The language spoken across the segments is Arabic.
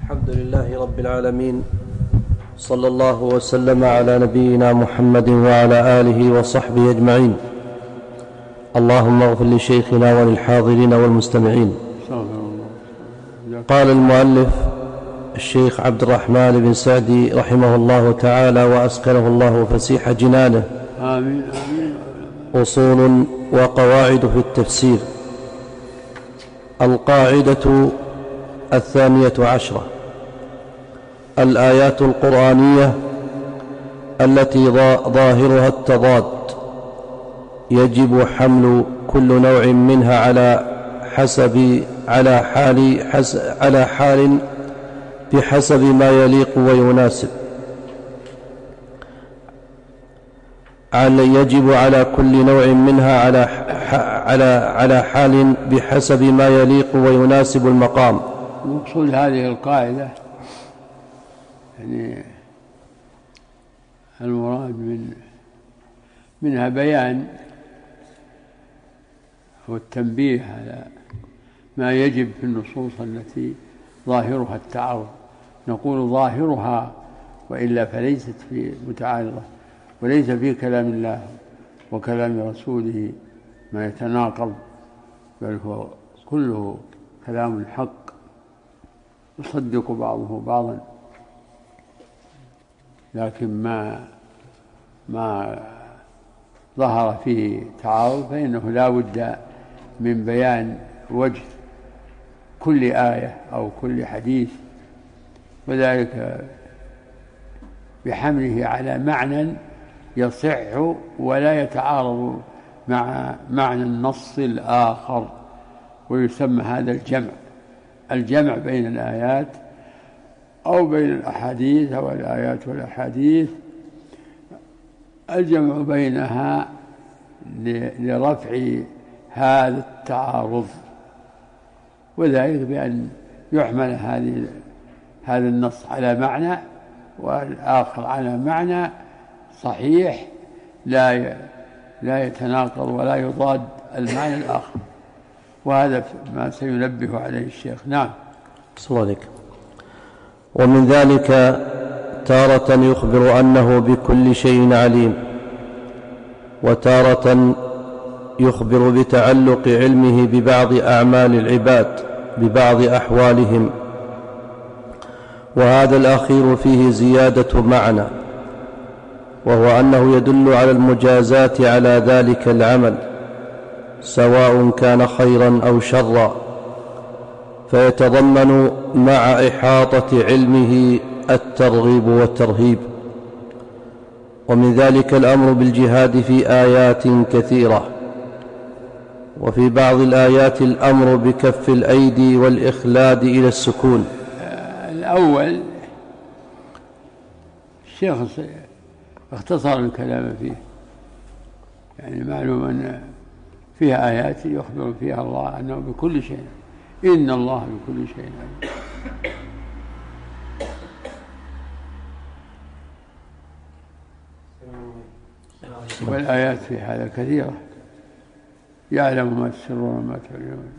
الحمد لله رب العالمين، صلى الله وسلم على نبينا محمد وعلى آله وصحبه أجمعين. اللهم اغفر لشيخنا وللحاضرين والمستمعين. قال المؤلف الشيخ عبد الرحمن بن سعدي رحمه الله تعالى وأسكنه الله فسيح جنانه: آمين. أصول وقواعد في التفسير. القاعدة 12: الآيات القرآنية التي ظاهرها التضاد يجب حمل كل نوع منها على حال بحسب ما يليق ويناسب. يجب على كل نوع منها على حال بحسب ما يليق ويناسب المقام. مقصود هذه القاعدة يعني المراد منها بيان والتنبيه على ما يجب في النصوص التي ظاهرها التعارض. نقول ظاهرها وإلا فليست في متعارضة، وليس في كلام الله وكلام رسوله ما يتناقض، بل هو كله كلام حق يصدق بعضه بعضا، لكن ما ظهر فيه تعارض فإنه لا بد من بيان وجه كل آية أو كل حديث، وذلك بحمله على معنى يصح ولا يتعارض مع معنى النص الآخر، ويسمى هذا الجمع بين الآيات أو بين الأحاديث أو الآيات والأحاديث، الجمع بينها لرفع هذا التعارض، وذلك بأن يحمل هذا النص على معنى والآخر على معنى صحيح لا يتناقض ولا يضاد المعنى الآخر، وهذا ما سينبه عليه الشيخ. نعم. صلى الله عليك. ومن ذلك تارة يخبر أنه بكل شيء عليم، وتارة يخبر بتعلق علمه ببعض أعمال العباد ببعض أحوالهم، وهذا الأخير فيه زيادة معنى، وهو أنه يدل على المجازاة على ذلك العمل سواء كان خيرا أو شرا، فيتضمن مع إحاطة علمه الترغيب والترهيب. ومن ذلك الأمر بالجهاد في آيات كثيرة، وفي بعض الآيات الأمر بكف الأيدي والإخلاد إلى السكون. الأول الشيخ اختصر الكلام فيه، يعني معلوم أن فيها آيات يخبر فيها الله أنه بكل شيء، إن الله بكل شيء عليم. والآيات في هذا كثيرة، يعلم ما تسرون وما تعلنون.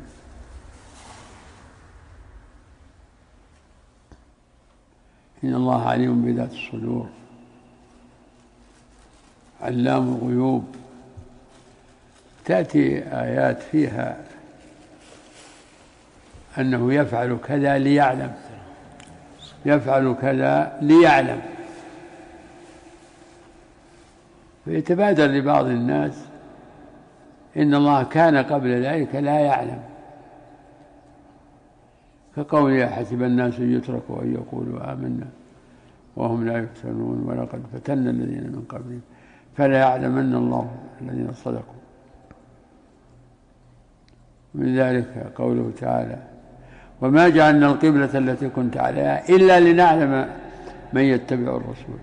إن الله عليم بذات الصدور، علام الغيوب. تأتي آيات فيها أنه يفعل كذا ليعلم، يفعل كذا ليعلم، فيتبادر لبعض الناس إن الله كان قبل ذلك لا يعلم، كقوله حسب الناس يتركوا أن يقولوا آمنا وهم لا يفتنون ولقد فتنا الذين من قبلهم فلا يعلمن الله الذين صدقوا. من ذلك قوله تعالى: وما جعلنا القبلة التي كنت عليها إلا لنعلم من يتبع الرسول.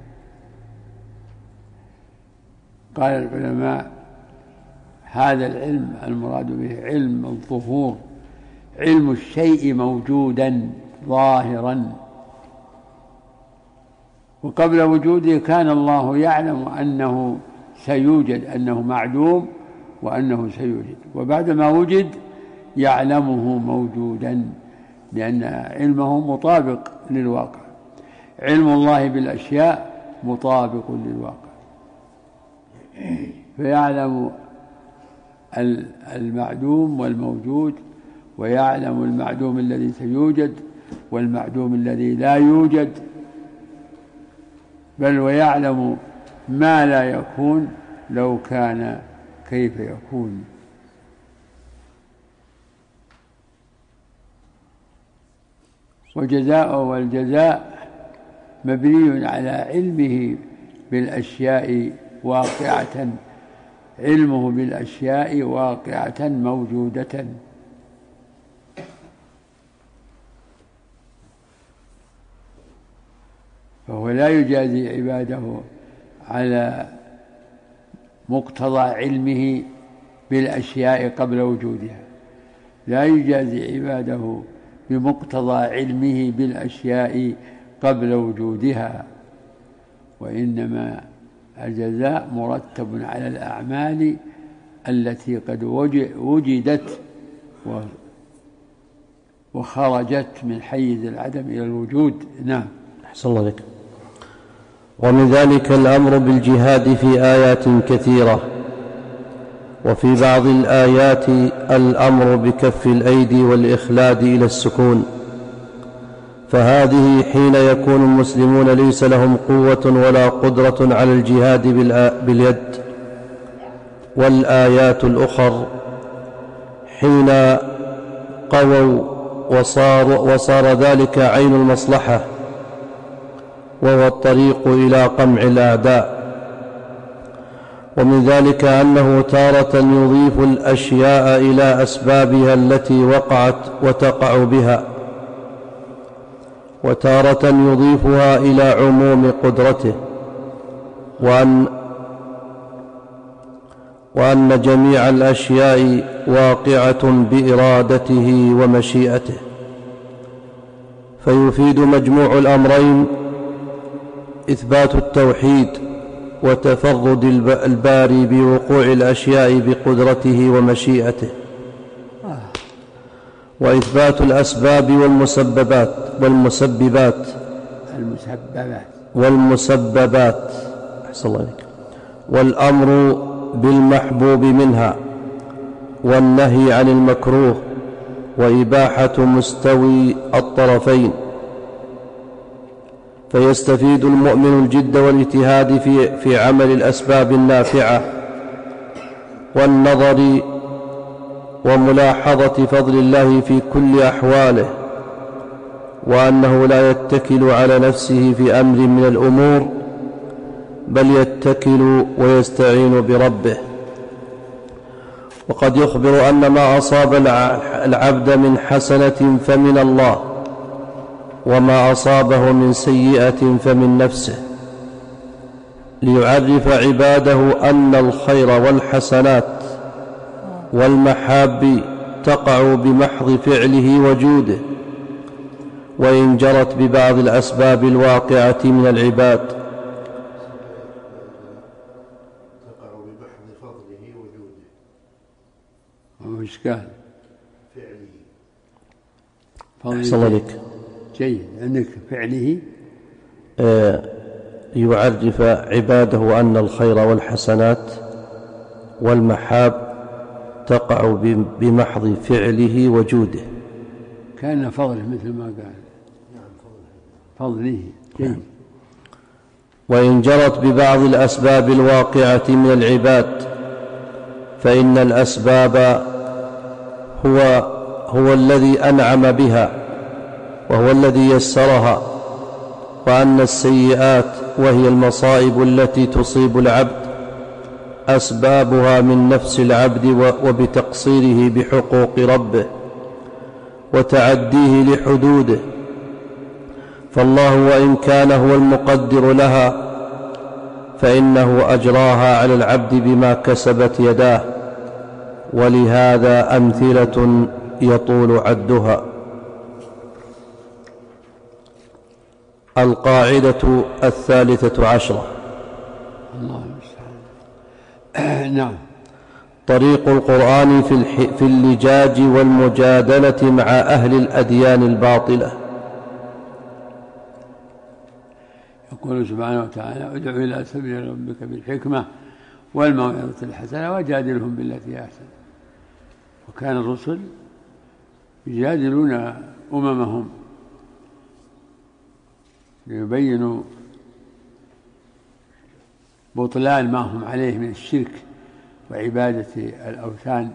قال العلماء: هذا العلم المراد به علم الظهور، علم الشيء موجودا ظاهرا، وقبل وجوده كان الله يعلم أنه سيوجد، أنه معدوم وأنه سيوجد، وبعدما وجد يعلمه موجودا، لأن علمه مطابق للواقع. علم الله بالأشياء مطابق للواقع، فيعلم المعدوم والموجود، ويعلم المعدوم الذي سيوجد والمعدوم الذي لا يوجد، بل ويعلم ما لا يكون لو كان كيف يكون. والجزاء مبني على علمه بالأشياء واقعة، علمه بالأشياء واقعة موجودة. فهو لا يجازي عباده على مقتضى علمه بالأشياء قبل وجودها، لا يجازي عباده بمقتضى علمه بالأشياء قبل وجودها، وإنما الجزاء مرتب على الأعمال التي قد وجدت وخرجت من حيز العدم إلى الوجود. نعم. أحسن الله لك. ومن ذلك الأمر بالجهاد في آيات كثيرة، وفي بعض الآيات الأمر بكف الأيدي والإخلاد إلى السكون، فهذه حين يكون المسلمون ليس لهم قوة ولا قدرة على الجهاد باليد. والآيات الأخر حين قووا وصار ذلك عين المصلحة، وهو الطريق إلى قمع الأعداء. ومن ذلك أنه تارة يضيف الأشياء إلى أسبابها التي وقعت وتقع بها، وتارة يضيفها إلى عموم قدرته، وأن جميع الأشياء واقعة بإرادته ومشيئته. فيفيد مجموع الأمرين إثبات التوحيد وتفرد الباري بوقوع الأشياء بقدرته ومشيئته، وإثبات الأسباب والمسببات أحسن الله عليك، والأمر بالمحبوب منها، والنهي عن المكروه، وإباحة مستوي الطرفين. فيستفيد المؤمن الجد والاجتهاد في عمل الأسباب النافعة، والنظر وملاحظة فضل الله في كل أحواله، وأنه لا يتكل على نفسه في أمر من الأمور، بل يتكل ويستعين بربه. وقد يخبر أن ما أصاب العبد من حسنة فمن الله، وما أصابه من سيئة فمن نفسه، ليعرف عباده أن الخير والحسنات والمحاب تقع بمحض فعله وجوده، وإن جرت ببعض الأسباب الواقعة من العباد. تقع بمحض فضله وجوده. وإيش قال؟ فعله. أحسن الله لك. جيد، عندك فعله. يعرف عباده أن الخير والحسنات والمحاب تقع بمحض فعله وجوده. كان فضله مثل ما قال. فضله. جيد. وإن جرت ببعض الأسباب الواقعة من العباد، فإن الأسباب هو الذي أنعم بها، وهو الذي يسرها، وأن السيئات وهي المصائب التي تصيب العبد أسبابها من نفس العبد وبتقصيره بحقوق ربه وتعديه لحدوده، فالله وإن كان هو المقدر لها فإنه أجراها على العبد بما كسبت يداه، ولهذا أمثلة يطول عدها. القاعدة 13. الله المستعان. نعم. طريق القرآن في اللجاج والمجادلة مع أهل الأديان الباطلة. يقول سبحانه وتعالى: ادع إلى سبيل ربك بالحكمة والموعظة الحسنة وجادلهم بالتي أحسن. وكان الرسل يجادلون أممهم ليبينوا بطلان ما هم عليه من الشرك وعبادة الأوثان،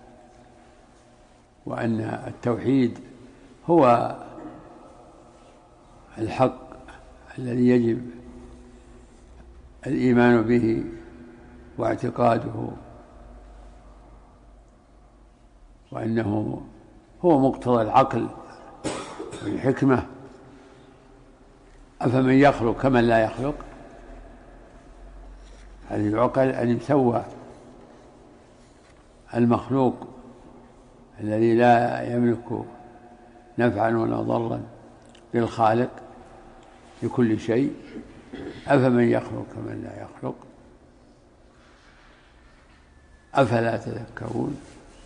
وأن التوحيد هو الحق الذي يجب الإيمان به واعتقاده، وأنه هو مقتضى العقل والحكمة. أفمن يخلق كمن لا يخلق؟ هل يعقل أن يسوى المخلوق الذي لا يملك نفعا ولا ضرا للخالق لكل شيء؟ أفمن يخلق كمن لا يخلق؟ أفلا تذكرون؟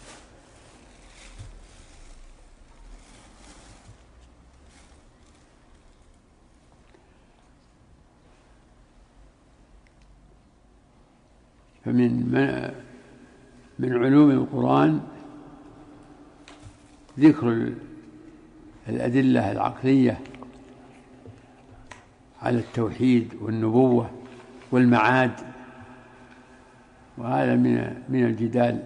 فمن علوم القرآن ذكر الأدلة العقلية على التوحيد والنبوة والمعاد، وهذا من الجدال.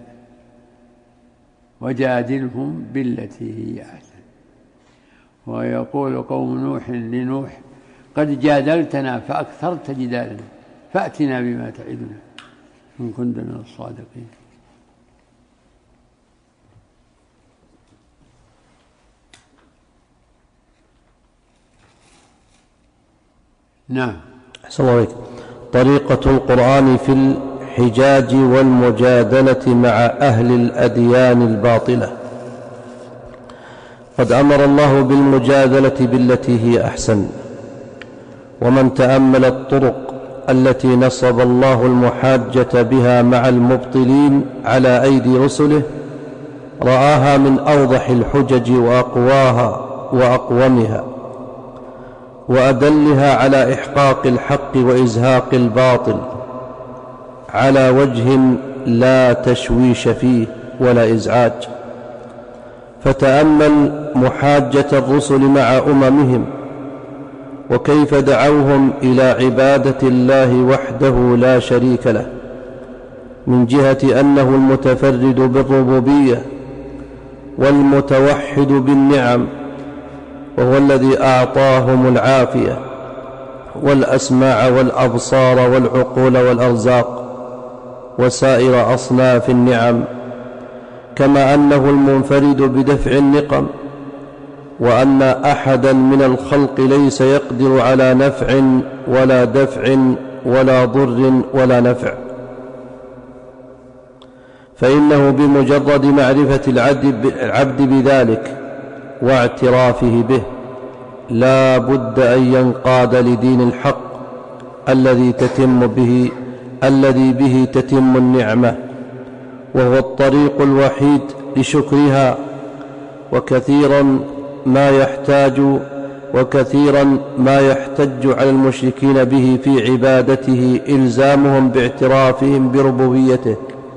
وجادلهم بالتي هي أحسن. ويقول قوم نوح لنوح: قد جادلتنا فأكثرت جدالنا فأتنا بما تعدنا إن كنت من الصادقين. نعم. أحسن الله عليك. طريقة القرآن في الحجاج والمجادلة مع أهل الأديان الباطلة. قد أمر الله بالمجادلة بالتي هي أحسن، ومن تأمل الطرق التي نصب الله المحاجة بها مع المبطلين على أيدي رسله رآها من أوضح الحجج وأقواها وأقومها وأدلها على إحقاق الحق وإزهاق الباطل على وجه لا تشويش فيه ولا إزعاج. فتأمل محاجة الرسل مع أممهم وكيف دعوهم إلى عبادة الله وحده لا شريك له، من جهة أنه المتفرد بالربوبية والمتوحد بالنعم، وهو الذي أعطاهم العافية والأسماع والأبصار والعقول والأرزاق وسائر أصناف النعم، كما أنه المنفرد بدفع النقم، وأن أحدا من الخلق ليس يقدر على نفع ولا دفع ولا ضر ولا نفع. فإنه بمجرد معرفة العبد بذلك واعترافه به لا بد أن ينقاد لدين الحق الذي به تتم النعمة، وهو الطريق الوحيد لشكرها. وكثيرا ما يحتج على المشركين به في عبادته إلزامهم باعترافهم بربوبيته،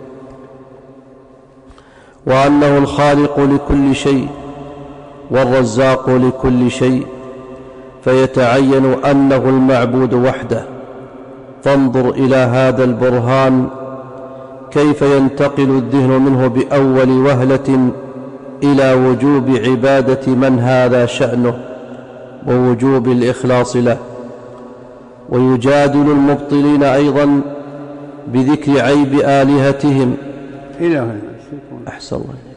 وأنه الخالق لكل شيء والرزاق لكل شيء، فيتعين أنه المعبود وحده. فانظر إلى هذا البرهان كيف ينتقل الذهن منه بأول وهلة إلى وجوب عبادة من هذا شأنه ووجوب الإخلاص له. ويجادل المبطلين أيضا بذكر عيب آلهتهم. إلى هنا. أحسن الله.